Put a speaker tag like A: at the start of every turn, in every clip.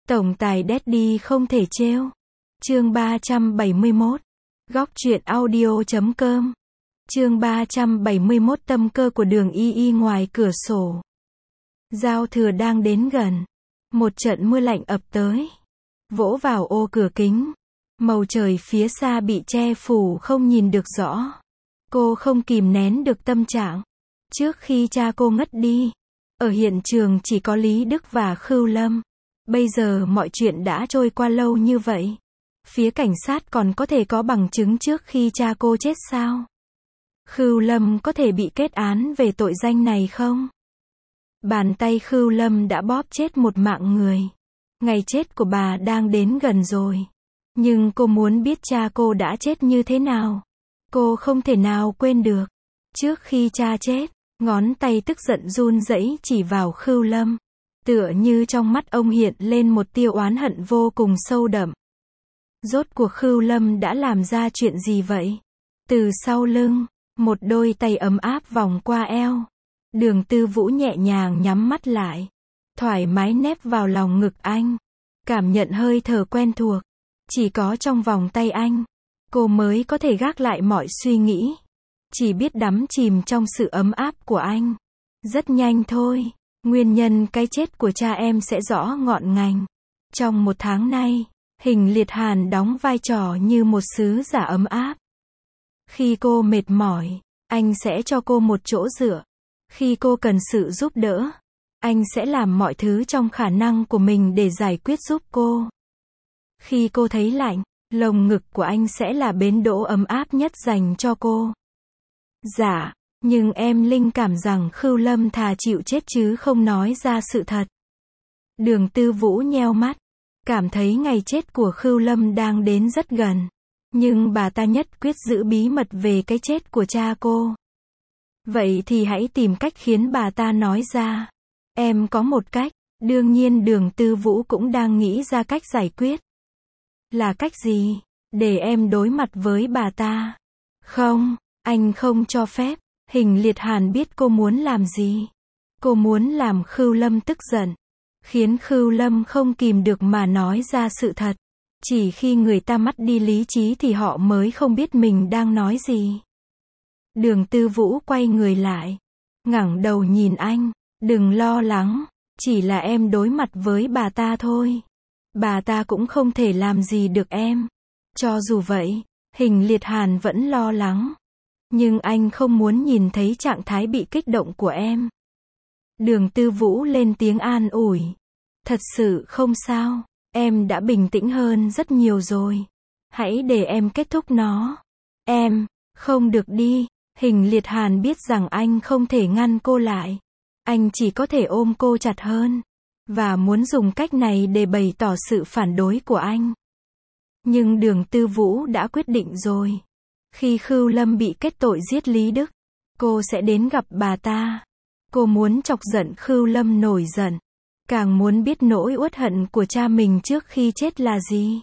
A: Tổng tài Daddy không thể trêu. Chương 371. Góc truyện audio.com. Chương 371 tâm cơ của Đường Y Y ngoài cửa sổ. Giao thừa đang đến gần. Một trận mưa lạnh ập tới. Vỗ vào ô cửa kính. Màu trời phía xa bị che phủ không nhìn được rõ. Cô không kìm nén được tâm trạng. Trước khi cha cô ngất đi, ở hiện trường chỉ có Lý Đức và Khưu Lâm. Bây giờ mọi chuyện đã trôi qua lâu như vậy. Phía cảnh sát còn có thể có bằng chứng trước khi cha cô chết sao? Khưu Lâm có thể bị kết án về tội danh này không? Bàn tay Khưu Lâm đã bóp chết một mạng người. Ngày chết của bà đang đến gần rồi. Nhưng cô muốn biết cha cô đã chết như thế nào. Cô không thể nào quên được. Trước khi cha chết, ngón tay tức giận run rẩy chỉ vào Khưu Lâm. Tựa như trong mắt ông hiện lên một tia oán hận vô cùng sâu đậm. Rốt cuộc Khưu Lâm đã làm ra chuyện gì vậy? Từ sau lưng, một đôi tay ấm áp vòng qua eo. Đường Tư Vũ nhẹ nhàng nhắm mắt lại. Thoải mái nép vào lòng ngực anh. Cảm nhận hơi thở quen thuộc. Chỉ có trong vòng tay anh, cô mới có thể gác lại mọi suy nghĩ. Chỉ biết đắm chìm trong sự ấm áp của anh. Rất nhanh thôi, nguyên nhân cái chết của cha em sẽ rõ ngọn ngành. Trong một tháng nay, Hình Liệt Hàn đóng vai trò như một sứ giả ấm áp. Khi cô mệt mỏi, anh sẽ cho cô một chỗ dựa. Khi cô cần sự giúp đỡ, anh sẽ làm mọi thứ trong khả năng của mình để giải quyết giúp cô. Khi cô thấy lạnh, lồng ngực của anh sẽ là bến đỗ ấm áp nhất dành cho cô. Dạ, nhưng em linh cảm rằng Khưu Lâm thà chịu chết chứ không nói ra sự thật. Đường Tư Vũ nheo mắt, cảm thấy ngày chết của Khưu Lâm đang đến rất gần. Nhưng bà ta nhất quyết giữ bí mật về cái chết của cha cô. Vậy thì hãy tìm cách khiến bà ta nói ra. Em có một cách, đương nhiên Đường Tư Vũ cũng đang nghĩ ra cách giải quyết. Là cách gì? Để em đối mặt với bà ta. Không, anh không cho phép. Hình Liệt Hàn biết cô muốn làm gì. Cô muốn làm Khưu Lâm tức giận. Khiến Khưu Lâm không kìm được mà nói ra sự thật. Chỉ khi người ta mất đi lý trí thì họ mới không biết mình đang nói gì. Đường Tư Vũ quay người lại. Ngẩng đầu nhìn anh. Đừng lo lắng. Chỉ là em đối mặt với bà ta thôi. Bà ta cũng không thể làm gì được em. Cho dù vậy, Hình Liệt Hàn vẫn lo lắng. Nhưng anh không muốn nhìn thấy trạng thái bị kích động của em. Đường Tư Vũ lên tiếng an ủi. Thật sự không sao. Em đã bình tĩnh hơn rất nhiều rồi. Hãy để em kết thúc nó. Em, không được đi. Hình Liệt Hàn biết rằng anh không thể ngăn cô lại. Anh chỉ có thể ôm cô chặt hơn. Và muốn dùng cách này để bày tỏ sự phản đối của anh. Nhưng Đường Tư Vũ đã quyết định rồi. Khi Khưu Lâm bị kết tội giết Lý Đức, cô sẽ đến gặp bà ta. Cô muốn chọc giận Khưu Lâm nổi giận. Càng muốn biết nỗi uất hận của cha mình trước khi chết là gì.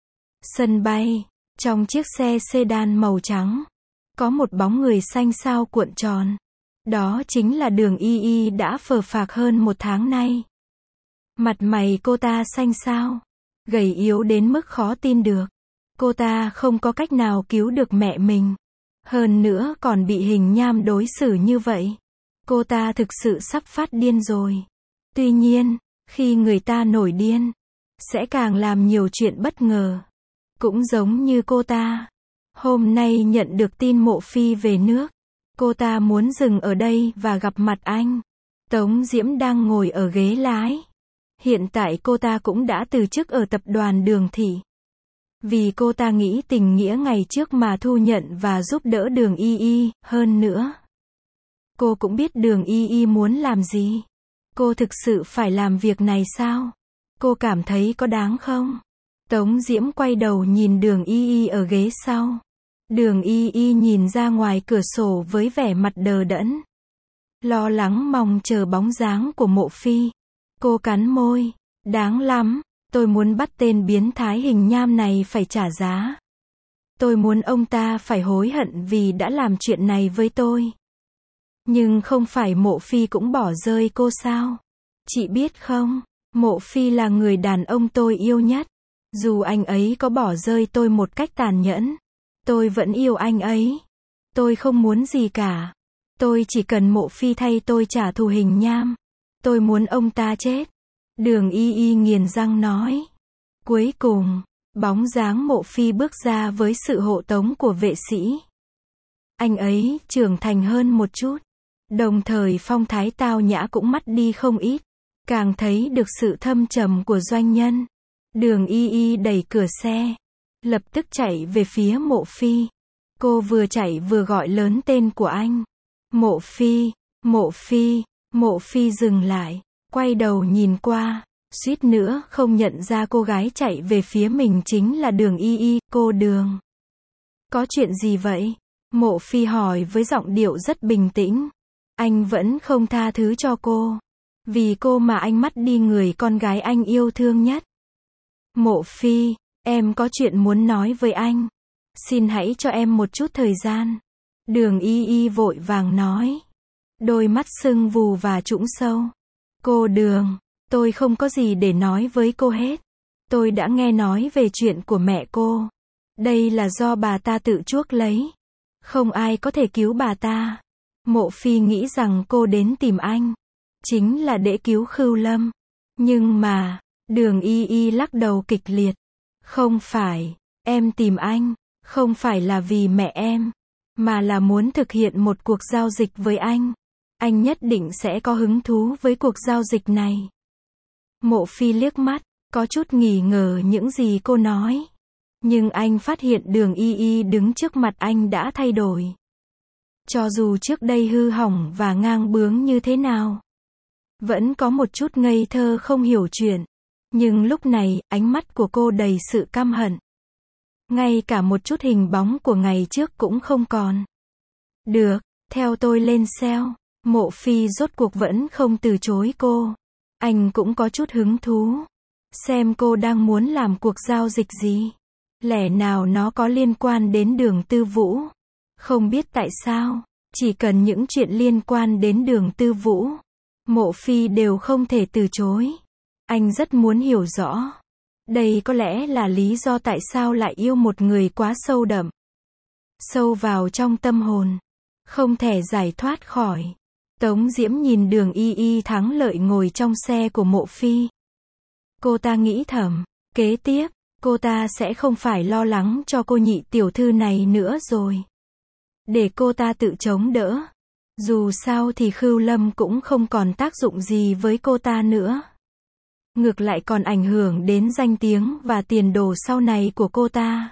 A: Sân bay, trong chiếc xe sedan màu trắng, có một bóng người xanh xao cuộn tròn. Đó chính là Đường Y Y đã phờ phạc hơn một tháng nay. Mặt mày cô ta xanh xao, gầy yếu đến mức khó tin được. Cô ta không có cách nào cứu được mẹ mình. Hơn nữa còn bị Hình Nham đối xử như vậy. Cô ta thực sự sắp phát điên rồi. Tuy nhiên, khi người ta nổi điên, sẽ càng làm nhiều chuyện bất ngờ. Cũng giống như cô ta. Hôm nay nhận được tin Mộ Phi về nước. Cô ta muốn dừng ở đây và gặp mặt anh. Tống Diễm đang ngồi ở ghế lái. Hiện tại cô ta cũng đã từ chức ở tập đoàn Đường Thị. Vì cô ta nghĩ tình nghĩa ngày trước mà thu nhận và giúp đỡ Đường Y Y, hơn nữa. Cô cũng biết Đường Y Y muốn làm gì. Cô thực sự phải làm việc này sao? Cô cảm thấy có đáng không? Tống Diễm quay đầu nhìn Đường Y Y ở ghế sau. Đường Y Y nhìn ra ngoài cửa sổ với vẻ mặt đờ đẫn. Lo lắng mong chờ bóng dáng của Mộ Phi. Cô cắn môi. Đáng lắm. Tôi muốn bắt tên biến thái Hình Nham này phải trả giá. Tôi muốn ông ta phải hối hận vì đã làm chuyện này với tôi. Nhưng không phải Mộ Phi cũng bỏ rơi cô sao? Chị biết không, Mộ Phi là người đàn ông tôi yêu nhất. Dù anh ấy có bỏ rơi tôi một cách tàn nhẫn, tôi vẫn yêu anh ấy. Tôi không muốn gì cả. Tôi chỉ cần Mộ Phi thay tôi trả thù Hình Nham. Tôi muốn ông ta chết. Đường Y Y nghiến răng nói. Cuối cùng, bóng dáng Mộ Phi bước ra với sự hộ tống của vệ sĩ. Anh ấy trưởng thành hơn một chút. Đồng thời phong thái tao nhã cũng mất đi không ít. Càng thấy được sự thâm trầm của doanh nhân. Đường Y Y đẩy cửa xe. Lập tức chạy về phía Mộ Phi. Cô vừa chạy vừa gọi lớn tên của anh. Mộ Phi, Mộ Phi, Mộ Phi dừng lại. Quay đầu nhìn qua. Suýt nữa không nhận ra cô gái chạy về phía mình chính là Đường Y Y. Cô Đường. Có chuyện gì vậy? Mộ Phi hỏi với giọng điệu rất bình tĩnh. Anh vẫn không tha thứ cho cô. Vì cô mà anh mất đi người con gái anh yêu thương nhất. Mộ Phi, em có chuyện muốn nói với anh. Xin hãy cho em một chút thời gian. Đường Y Y vội vàng nói. Đôi mắt sưng vù và trũng sâu. Cô Đường, tôi không có gì để nói với cô hết. Tôi đã nghe nói về chuyện của mẹ cô. Đây là do bà ta tự chuốc lấy. Không ai có thể cứu bà ta. Mộ Phi nghĩ rằng cô đến tìm anh chính là để cứu Khưu Lâm. Nhưng mà, Đường Y Y lắc đầu kịch liệt. Không phải, em tìm anh, không phải là vì mẹ em, mà là muốn thực hiện một cuộc giao dịch với anh. Anh nhất định sẽ có hứng thú với cuộc giao dịch này. Mộ Phi liếc mắt, có chút nghi ngờ những gì cô nói. Nhưng anh phát hiện Đường Y Y đứng trước mặt anh đã thay đổi. Cho dù trước đây hư hỏng và ngang bướng như thế nào, vẫn có một chút ngây thơ không hiểu chuyện. Nhưng lúc này, ánh mắt của cô đầy sự căm hận. Ngay cả một chút hình bóng của ngày trước cũng không còn. Được, theo tôi lên xeo. Mộ Phi rốt cuộc vẫn không từ chối cô. Anh cũng có chút hứng thú. Xem cô đang muốn làm cuộc giao dịch gì. Lẽ nào nó có liên quan đến Đường Tư Vũ? Không biết tại sao, chỉ cần những chuyện liên quan đến Đường Tư Vũ, Mộ Phi đều không thể từ chối. Anh rất muốn hiểu rõ. Đây có lẽ là lý do tại sao lại yêu một người quá sâu đậm. Sâu vào trong tâm hồn. Không thể giải thoát khỏi. Tống Diễm nhìn Đường Y Y thắng lợi ngồi trong xe của Mộ Phi. Cô ta nghĩ thầm, kế tiếp, cô ta sẽ không phải lo lắng cho cô nhị tiểu thư này nữa rồi. Để cô ta tự chống đỡ. Dù sao thì Khưu Lâm cũng không còn tác dụng gì với cô ta nữa. Ngược lại còn ảnh hưởng đến danh tiếng và tiền đồ sau này của cô ta.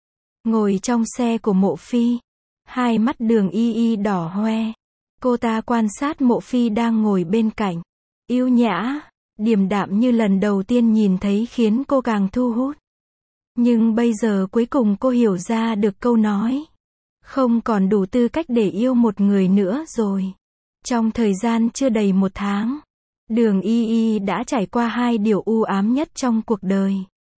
A: Ngồi trong xe của Mộ Phi, hai mắt Đường Y Y đỏ hoe. Cô ta quan sát Mộ Phi đang ngồi bên cạnh. Yêu nhã, điềm đạm như lần đầu tiên nhìn thấy khiến cô càng thu hút. Nhưng bây giờ cuối cùng cô hiểu ra được câu nói. Không còn đủ tư cách để yêu một người nữa rồi. Trong thời gian chưa đầy 1 tháng, Đường Y Y đã trải qua 2 điều u ám nhất trong cuộc đời.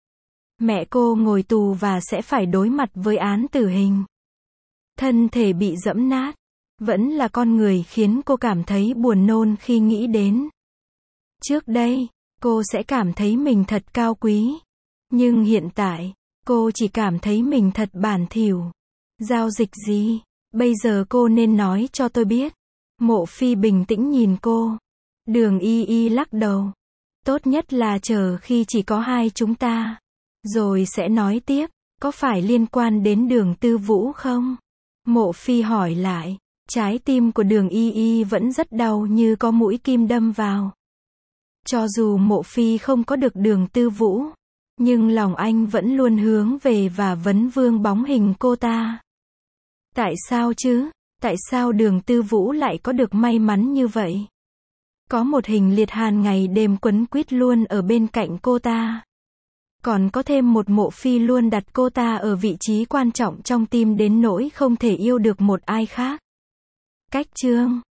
A: Mẹ cô ngồi tù và sẽ phải đối mặt với án tử hình. Thân thể bị giẫm nát. Vẫn là con người khiến cô cảm thấy buồn nôn khi nghĩ đến. Trước đây, cô sẽ cảm thấy mình thật cao quý. Nhưng hiện tại, cô chỉ cảm thấy mình thật bản thỉu. Giao dịch gì? Bây giờ cô nên nói cho tôi biết. Mộ Phi bình tĩnh nhìn cô. Đường Y Y lắc đầu. Tốt nhất là chờ khi chỉ có hai chúng ta. Rồi sẽ nói tiếp. Có phải liên quan đến Đường Tư Vũ không? Mộ Phi hỏi lại. Trái tim của Đường Y Y vẫn rất đau như có mũi kim đâm vào. Cho dù Mộ Phi không có được Đường Tư Vũ, nhưng lòng anh vẫn luôn hướng về và vấn vương bóng hình cô ta. Tại sao chứ? Tại sao Đường Tư Vũ lại có được may mắn như vậy? Có một hình liệt hàn ngày đêm quấn quýt luôn ở bên cạnh cô ta. Còn có thêm một Mộ Phi luôn đặt cô ta ở vị trí quan trọng trong tim đến nỗi không thể yêu được một ai khác. Cách chương